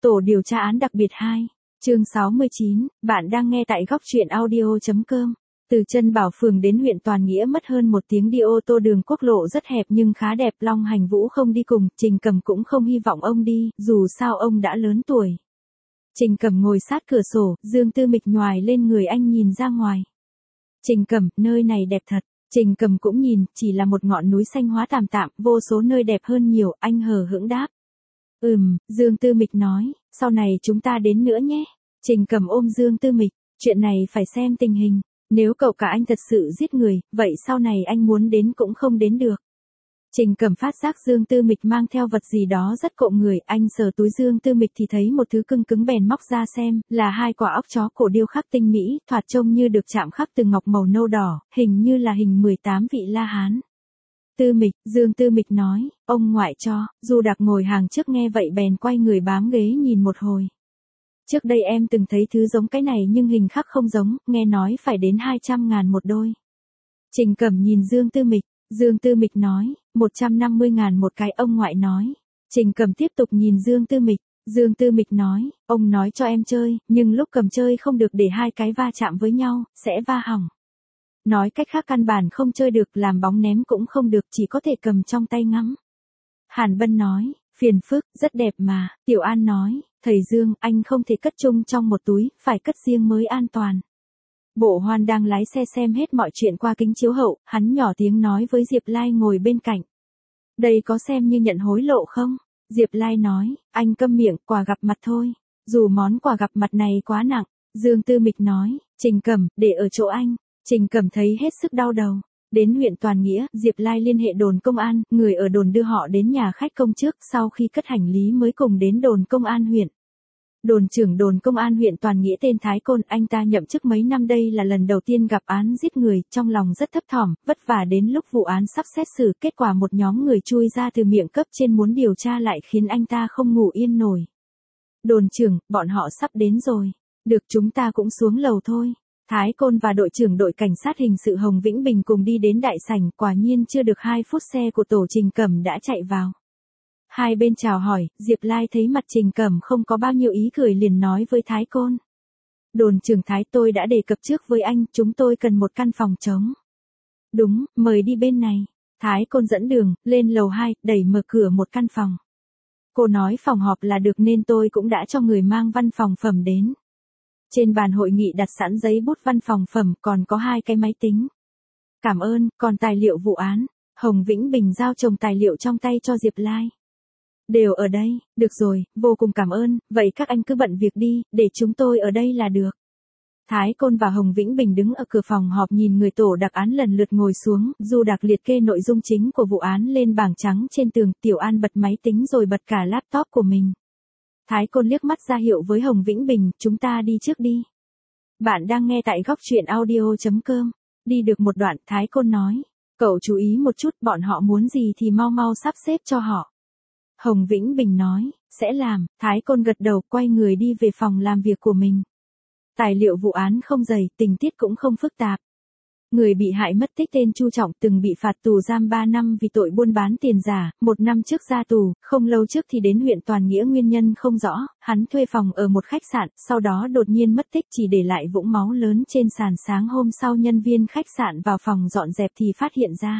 Tổ điều tra án đặc biệt 2, chương 69, bạn đang nghe tại góc truyện audio.com. Từ Chân Bảo phường đến huyện Toàn Nghĩa mất hơn 1 tiếng đi ô tô, đường quốc lộ rất hẹp nhưng khá đẹp. Long Hành Vũ không đi cùng, Trình Cầm cũng không hy vọng ông đi, dù sao ông đã lớn tuổi. Trình Cầm ngồi sát cửa sổ, Dương Tư Mịch nhoài lên người anh nhìn ra ngoài. Trình Cầm, nơi này đẹp thật. Trình Cầm cũng nhìn, chỉ là một ngọn núi xanh hóa tạm tạm, vô số nơi đẹp hơn nhiều, anh hờ hững đáp. Dương Tư Mịch nói, sau này chúng ta đến nữa nhé. Trình Cầm ôm Dương Tư Mịch, chuyện này phải xem tình hình, nếu cậu cả anh thật sự giết người, vậy sau này anh muốn đến cũng không đến được. Trình Cầm phát giác Dương Tư Mịch mang theo vật gì đó rất cộm người, anh sờ túi Dương Tư Mịch thì thấy một thứ cứng cứng bèn móc ra xem, là 2 quả óc chó cổ điêu khắc tinh mỹ, thoạt trông như được chạm khắc từ ngọc màu nâu đỏ, hình như là hình 18 vị La Hán. Tư Mịch, Dương Tư Mịch nói, ông ngoại cho. Du Đặc ngồi hàng trước nghe vậy bèn quay người bám ghế nhìn một hồi. Trước đây em từng thấy thứ giống cái này nhưng hình khắc không giống, nghe nói phải đến 200.000 một đôi. Trình Cầm nhìn Dương Tư Mịch, Dương Tư Mịch nói, 150.000 một cái, ông ngoại nói. Trình Cầm tiếp tục nhìn Dương Tư Mịch, Dương Tư Mịch nói, ông nói cho em chơi, nhưng lúc cầm chơi không được để 2 cái va chạm với nhau, sẽ va hỏng. Nói cách khác căn bản không chơi được, làm bóng ném cũng không được, chỉ có thể cầm trong tay ngắm. Hàn Bân nói, phiền phức, rất đẹp mà. Tiểu An nói, thầy Dương, anh không thể cất chung trong một túi, phải cất riêng mới an toàn. Bộ Hoan đang lái xe xem hết mọi chuyện qua kính chiếu hậu, hắn nhỏ tiếng nói với Diệp Lai ngồi bên cạnh. Đây có xem như nhận hối lộ không? Diệp Lai nói, anh câm miệng, quà gặp mặt thôi. Dù món quà gặp mặt này quá nặng. Dương Tư Mịch nói, Trình Cầm, để ở chỗ anh. Trình Cầm thấy hết sức đau đầu. Đến huyện Toàn Nghĩa, Diệp Lai liên hệ đồn công an, người ở đồn đưa họ đến nhà khách công trước, sau khi cất hành lý mới cùng đến đồn công an huyện. Đồn trưởng đồn công an huyện Toàn Nghĩa tên Thái Côn, anh ta nhậm chức mấy năm đây là lần đầu tiên gặp án giết người, trong lòng rất thấp thỏm, vất vả đến lúc vụ án sắp xét xử, kết quả một nhóm người chui ra từ miệng cấp trên muốn điều tra lại khiến anh ta không ngủ yên nổi. Đồn trưởng, bọn họ sắp đến rồi. Được, chúng ta cũng xuống lầu thôi. Thái Côn và đội trưởng đội cảnh sát hình sự Hồng Vĩnh Bình cùng đi đến đại sảnh, quả nhiên chưa được 2 phút xe của tổ Trình Cầm đã chạy vào. Hai bên chào hỏi, Diệp Lai thấy mặt Trình Cầm không có bao nhiêu ý cười liền nói với Thái Côn. Đồn trưởng Thái, tôi đã đề cập trước với anh, chúng tôi cần một căn phòng trống. Đúng, mời đi bên này. Thái Côn dẫn đường, lên lầu 2, đẩy mở cửa một căn phòng. Cô nói phòng họp là được nên tôi cũng đã cho người mang văn phòng phẩm đến. Trên bàn hội nghị đặt sẵn giấy bút văn phòng phẩm, còn có 2 cái máy tính. Cảm ơn, còn tài liệu vụ án. Hồng Vĩnh Bình giao chồng tài liệu trong tay cho Diệp Lai. Đều ở đây, được rồi, vô cùng cảm ơn, vậy các anh cứ bận việc đi, để chúng tôi ở đây là được. Thái Côn và Hồng Vĩnh Bình đứng ở cửa phòng họp nhìn người tổ đặc án lần lượt ngồi xuống, Du Đặc liệt kê nội dung chính của vụ án lên bảng trắng trên tường, Tiểu An bật máy tính rồi bật cả laptop của mình. Thái Côn liếc mắt ra hiệu với Hồng Vĩnh Bình, chúng ta đi trước đi. Bạn đang nghe tại góc truyện audio.com. Đi được một đoạn, Thái Côn nói, cậu chú ý một chút, bọn họ muốn gì thì mau mau sắp xếp cho họ. Hồng Vĩnh Bình nói, sẽ làm. Thái Côn gật đầu, quay người đi về phòng làm việc của mình. Tài liệu vụ án không dày, tình tiết cũng không phức tạp. Người bị hại mất tích tên Chu Trọng từng bị phạt tù giam 3 năm vì tội buôn bán tiền giả, 1 năm trước ra tù, không lâu trước thì đến huyện Toàn Nghĩa, nguyên nhân không rõ, hắn thuê phòng ở một khách sạn, sau đó đột nhiên mất tích, chỉ để lại vũng máu lớn trên sàn. Sáng hôm sau nhân viên khách sạn vào phòng dọn dẹp thì phát hiện ra.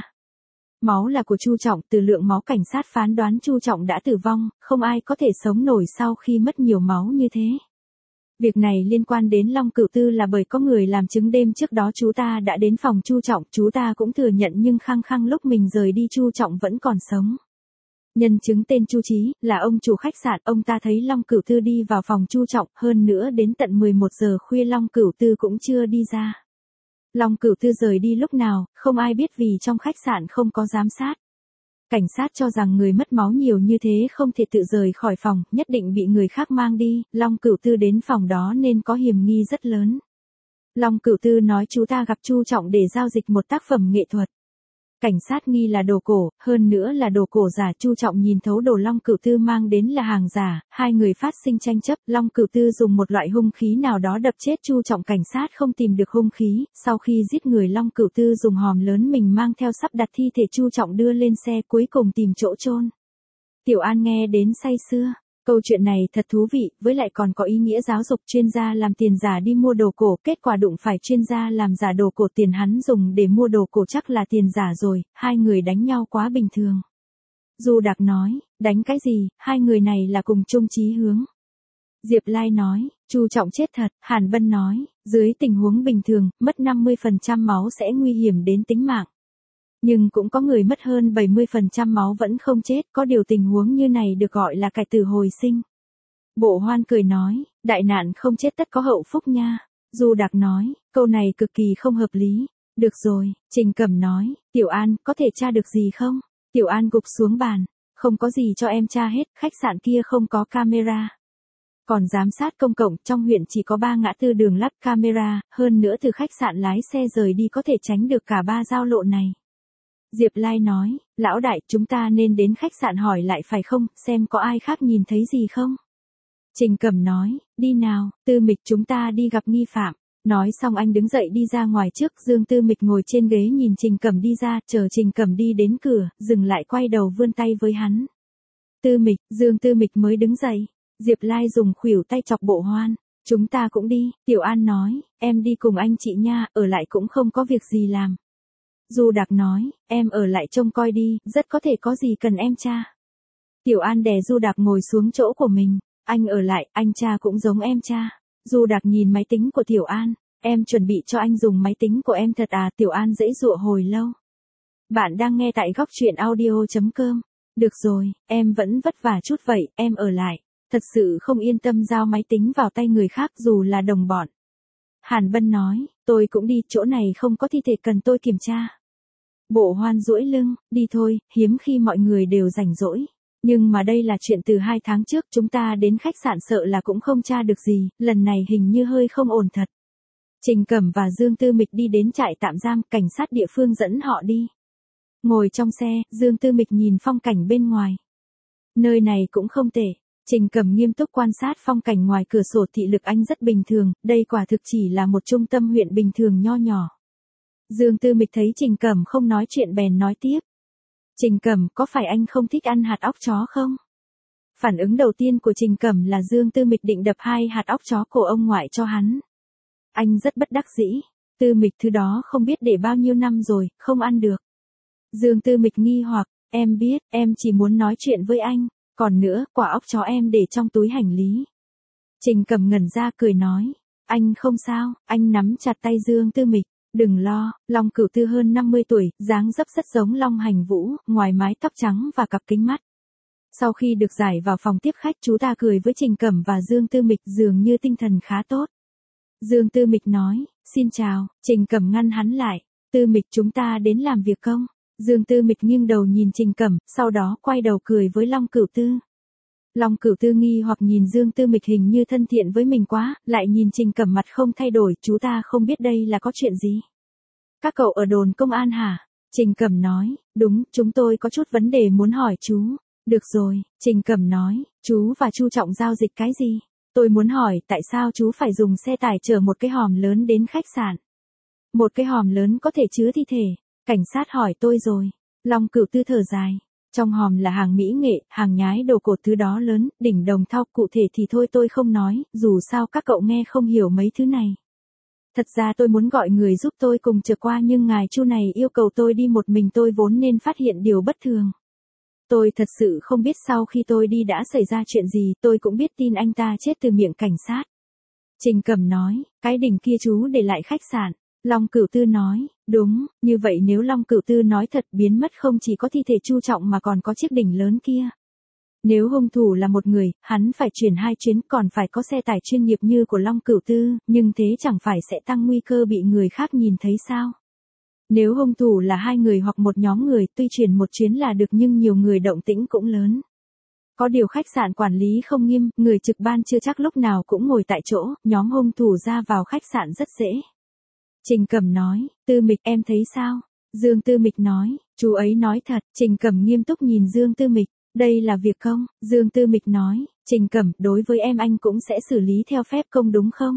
Máu là của Chu Trọng, từ lượng máu cảnh sát phán đoán Chu Trọng đã tử vong, không ai có thể sống nổi sau khi mất nhiều máu như thế. Việc này liên quan đến Long Cửu Tư là bởi có người làm chứng đêm trước đó chú ta đã đến phòng Chu Trọng, chú ta cũng thừa nhận nhưng khăng khăng lúc mình rời đi Chu Trọng vẫn còn sống. Nhân chứng tên Chu Chí, là ông chủ khách sạn, ông ta thấy Long Cửu Tư đi vào phòng Chu Trọng, hơn nữa đến tận 11 giờ khuya Long Cửu Tư cũng chưa đi ra. Long Cửu Tư rời đi lúc nào, không ai biết vì trong khách sạn không có giám sát. Cảnh sát cho rằng người mất máu nhiều như thế không thể tự rời khỏi phòng, nhất định bị người khác mang đi, Long Cửu Tư đến phòng đó nên có hiểm nghi rất lớn. Long Cửu Tư nói chú ta gặp Chu Trọng để giao dịch một tác phẩm nghệ thuật. Cảnh sát nghi là đồ cổ, hơn nữa là đồ cổ giả. Chu Trọng nhìn thấu đồ Long Cửu Tư mang đến là hàng giả, hai người phát sinh tranh chấp. Long Cửu Tư dùng một loại hung khí nào đó đập chết Chu Trọng, cảnh sát không tìm được hung khí. Sau khi giết người, Long Cửu Tư dùng hòm lớn mình mang theo sắp đặt thi thể Chu Trọng đưa lên xe, cuối cùng tìm chỗ chôn. Tiểu An nghe đến say sưa. Câu chuyện này thật thú vị, với lại còn có ý nghĩa giáo dục. Chuyên gia làm tiền giả đi mua đồ cổ, kết quả đụng phải chuyên gia làm giả đồ cổ, tiền hắn dùng để mua đồ cổ chắc là tiền giả rồi, hai người đánh nhau quá bình thường. Du Đạc nói, đánh cái gì, hai người này là cùng chung chí hướng. Diệp Lai nói, Chu Trọng chết thật. Hàn Bân nói, dưới tình huống bình thường, mất 50% máu sẽ nguy hiểm đến tính mạng. Nhưng cũng có người mất hơn 70% máu vẫn không chết, có điều tình huống như này được gọi là cải tử hồi sinh. Bộ Hoan cười nói, đại nạn không chết tất có hậu phúc nha. Du Đạc nói, câu này cực kỳ không hợp lý. Được rồi, Trình Cẩm nói, Tiểu An, có thể tra được gì không? Tiểu An gục xuống bàn, không có gì cho em tra hết, khách sạn kia không có camera. Còn giám sát công cộng trong huyện chỉ có 3 ngã tư đường lắp camera, hơn nữa từ khách sạn lái xe rời đi có thể tránh được cả 3 giao lộ này. Diệp Lai nói, lão đại, chúng ta nên đến khách sạn hỏi lại phải không, xem có ai khác nhìn thấy gì không? Trình Cẩm nói, đi nào, Tư Mịch, chúng ta đi gặp nghi phạm. Nói xong anh đứng dậy đi ra ngoài trước, Dương Tư Mịch ngồi trên ghế nhìn Trình Cẩm đi ra, chờ Trình Cẩm đi đến cửa, dừng lại quay đầu vươn tay với hắn. Tư Mịch, Dương Tư Mịch mới đứng dậy. Diệp Lai dùng khuỷu tay chọc Bộ Hoan. Chúng ta cũng đi, Tiểu An nói, em đi cùng anh chị nha, ở lại cũng không có việc gì làm. Du Đạc nói, em ở lại trông coi đi, rất có thể có gì cần em tra. Tiểu An đè Du Đạc ngồi xuống chỗ của mình, anh ở lại, anh cha cũng giống em cha. Du Đạc nhìn máy tính của Tiểu An, em chuẩn bị cho anh dùng máy tính của em thật à? Tiểu An dãy dụa hồi lâu. Bạn đang nghe tại góc truyện audio.com. Được rồi, em vẫn vất vả chút vậy, em ở lại. Thật sự không yên tâm giao máy tính vào tay người khác dù là đồng bọn. Hàn Bân nói, tôi cũng đi, chỗ này không có thi thể cần tôi kiểm tra. Bộ Hoan duỗi lưng, đi thôi, hiếm khi mọi người đều rảnh rỗi. Nhưng mà đây là chuyện từ 2 tháng trước, chúng ta đến khách sạn sợ là cũng không tra được gì, lần này hình như hơi không ổn thật. Trình Cẩm và Dương Tư Mịch đi đến trại tạm giam, cảnh sát địa phương dẫn họ đi. Ngồi trong xe, Dương Tư Mịch nhìn phong cảnh bên ngoài. Nơi này cũng không tệ. Trình Cẩm nghiêm túc quan sát phong cảnh ngoài cửa sổ, thị lực anh rất bình thường, đây quả thực chỉ là một trung tâm huyện bình thường nho nhỏ. Dương Tư Mịch thấy Trình Cẩm không nói chuyện bèn nói tiếp. Trình Cẩm, có phải anh không thích ăn hạt óc chó không? Phản ứng đầu tiên của Trình Cẩm là Dương Tư Mịch định đập 2 hạt óc chó của ông ngoại cho hắn. Anh rất bất đắc dĩ. Tư Mịch, thứ đó không biết để bao nhiêu năm rồi, không ăn được. Dương Tư Mịch nghi hoặc, em biết, em chỉ muốn nói chuyện với anh. Còn nữa, quả óc chó em để trong túi hành lý. Trình Cẩm ngẩn ra cười nói, anh không sao. Anh nắm chặt tay Dương Tư Mịch. Đừng lo, Long Cửu Tư hơn 50 tuổi, dáng dấp rất giống Long Hành Vũ, ngoài mái tóc trắng và cặp kính mắt. Sau khi được giải vào phòng tiếp khách, chú ta cười với Trình Cẩm và Dương Tư Mịch, dường như tinh thần khá tốt. Dương Tư Mịch nói, xin chào. Trình Cẩm ngăn hắn lại. Tư Mịch, chúng ta đến làm việc không? Dương Tư Mịch nghiêng đầu nhìn Trình Cẩm, sau đó quay đầu cười với Long Cửu Tư. Long Cửu Tư nghi hoặc nhìn Dương Tư Mịch hình như thân thiện với mình quá, lại nhìn Trình Cẩm mặt không thay đổi, chú ta không biết đây là có chuyện gì. Các cậu ở đồn công an hả? Trình Cẩm nói, đúng, chúng tôi có chút vấn đề muốn hỏi chú. Được rồi, Trình Cẩm nói, chú và Chu Trọng giao dịch cái gì? Tôi muốn hỏi tại sao chú phải dùng xe tải chở một cái hòm lớn đến khách sạn? Một cái hòm lớn có thể chứa thi thể. Cảnh sát hỏi tôi rồi. Long Cửu Tư thở dài. Trong hòm là hàng mỹ nghệ, hàng nhái đồ cổ, thứ đó lớn, đỉnh đồng thau, cụ thể thì thôi tôi không nói, dù sao các cậu nghe không hiểu mấy thứ này. Thật ra tôi muốn gọi người giúp tôi cùng trở qua nhưng ngài Chu này yêu cầu tôi đi một mình, tôi vốn nên phát hiện điều bất thường. Tôi thật sự không biết sau khi tôi đi đã xảy ra chuyện gì, tôi cũng biết tin anh ta chết từ miệng cảnh sát. Trình Cẩm nói, cái đỉnh kia chú để lại khách sạn. Long Cửu Tư nói, đúng, như vậy nếu Long Cửu Tư nói thật, biến mất không chỉ có thi thể Chu Trọng mà còn có chiếc đỉnh lớn kia. Nếu hung thủ là một người, hắn phải chuyển 2 chuyến, còn phải có xe tải chuyên nghiệp như của Long Cửu Tư, nhưng thế chẳng phải sẽ tăng nguy cơ bị người khác nhìn thấy sao? Nếu hung thủ là 2 người hoặc một nhóm người, tuy chuyển một chuyến là được nhưng nhiều người động tĩnh cũng lớn. Có điều khách sạn quản lý không nghiêm, người trực ban chưa chắc lúc nào cũng ngồi tại chỗ, nhóm hung thủ ra vào khách sạn rất dễ. Trình Cẩm nói, Tư Mịch em thấy sao? Dương Tư Mịch nói, chú ấy nói thật. Trình Cẩm nghiêm túc nhìn Dương Tư Mịch, đây là việc công. Dương Tư Mịch nói, Trình Cẩm, đối với em anh cũng sẽ xử lý theo phép công đúng không?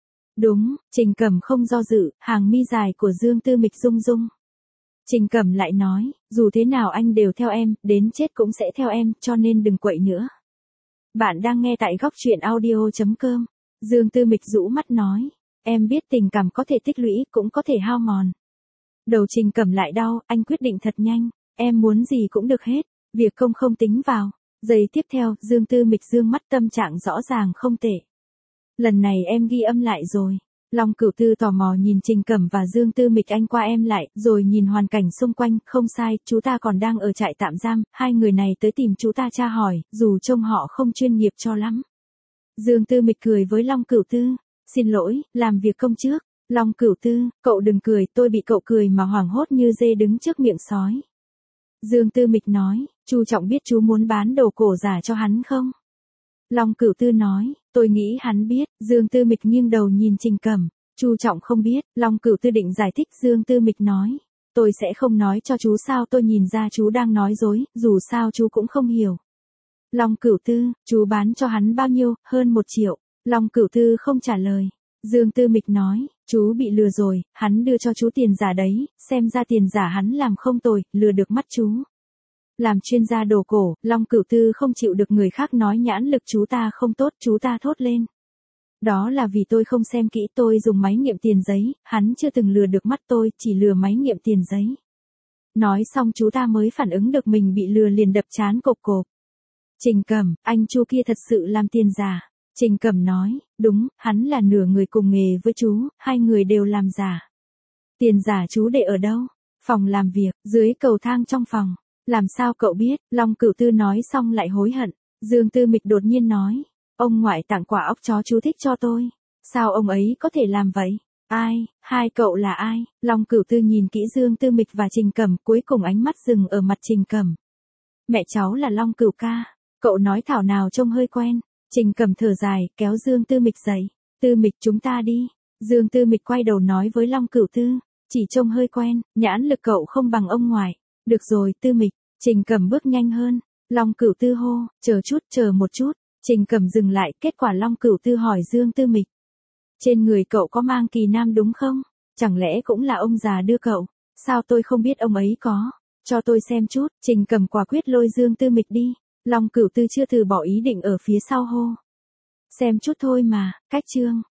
Đúng. Trình Cẩm không do dự, hàng mi dài của Dương Tư Mịch rung rung. Trình Cẩm lại nói, dù thế nào anh đều theo em, đến chết cũng sẽ theo em, cho nên đừng quậy nữa. Bạn đang nghe tại góc truyện audio.com. Dương Tư Mịch rũ mắt nói. Em biết tình cảm có thể tích lũy, cũng có thể hao mòn. Đầu Trình Cẩm lại đau, anh quyết định thật nhanh. Em muốn gì cũng được hết, việc công không tính vào. Giây tiếp theo, Dương Tư Mịch dương mắt, tâm trạng rõ ràng không tệ. Lần này em ghi âm lại rồi. Long Cửu Tư tò mò nhìn Trình Cẩm và Dương Tư Mịch anh qua em lại, rồi nhìn hoàn cảnh xung quanh, không sai, chú ta còn đang ở trại tạm giam, hai người này tới tìm chú ta tra hỏi, dù trông họ không chuyên nghiệp cho lắm. Dương Tư Mịch cười với Long Cửu Tư, xin lỗi, làm việc công trước. Long Cửu Tư, cậu đừng cười, tôi bị cậu cười mà hoảng hốt như dê đứng trước miệng sói. Dương Tư Mịch nói, Chu Trọng biết chú muốn bán đồ cổ giả cho hắn không? Long Cửu Tư nói, tôi nghĩ hắn biết. Dương Tư Mịch nghiêng đầu nhìn Trình Cẩm, Chu Trọng không biết. Long Cửu Tư định giải thích, Dương Tư Mịch nói, tôi sẽ không nói cho chú, sao tôi nhìn ra chú đang nói dối, dù sao chú cũng không hiểu. Long Cửu Tư, chú bán cho hắn bao nhiêu? Hơn 1 triệu. Long Cửu Tư không trả lời. Dương Tư Mịch nói, chú bị lừa rồi, hắn đưa cho chú tiền giả đấy, xem ra tiền giả hắn làm không tồi, lừa được mắt chú. Làm chuyên gia đồ cổ, Long Cửu Tư không chịu được người khác nói nhãn lực chú ta không tốt, chú ta thốt lên. Đó là vì tôi không xem kỹ, tôi dùng máy nghiệm tiền giấy, hắn chưa từng lừa được mắt tôi, chỉ lừa máy nghiệm tiền giấy. Nói xong chú ta mới phản ứng được mình bị lừa, liền đập trán cộp cộp. Trình Cẩm, anh Chu kia thật sự làm tiền giả. Trình Cẩm nói, đúng, hắn là nửa người cùng nghề với chú, hai người đều làm giả. Tiền giả chú để ở đâu? Phòng làm việc, dưới cầu thang trong phòng. Làm sao cậu biết? Long Cửu Tư nói xong lại hối hận. Dương Tư Mịch đột nhiên nói, ông ngoại tặng quả óc chó chú thích cho tôi. Sao ông ấy có thể làm vậy? Ai? Hai cậu là ai? Long Cửu Tư nhìn kỹ Dương Tư Mịch và Trình Cẩm, cuối cùng ánh mắt dừng ở mặt Trình Cẩm. Mẹ cháu là Long Cửu ca. Cậu nói thảo nào trông hơi quen. Trình Cẩm thở dài, kéo Dương Tư Mịch dậy. Tư Mịch, chúng ta đi. Dương Tư Mịch quay đầu nói với Long Cửu Tư, chỉ trông hơi quen, nhãn lực cậu không bằng ông ngoại. Được rồi, Tư Mịch. Trình Cẩm bước nhanh hơn. Long Cửu Tư hô, chờ một chút. Trình Cẩm dừng lại, kết quả Long Cửu Tư hỏi Dương Tư Mịch. Trên người cậu có mang kỳ nam đúng không? Chẳng lẽ cũng là ông già đưa cậu? Sao tôi không biết ông ấy có? Cho tôi xem chút. Trình Cẩm quả quyết lôi Dương Tư Mịch đi. Long Cửu Tư chưa từ bỏ ý định ở phía sau hô. Xem chút thôi mà, cách chương.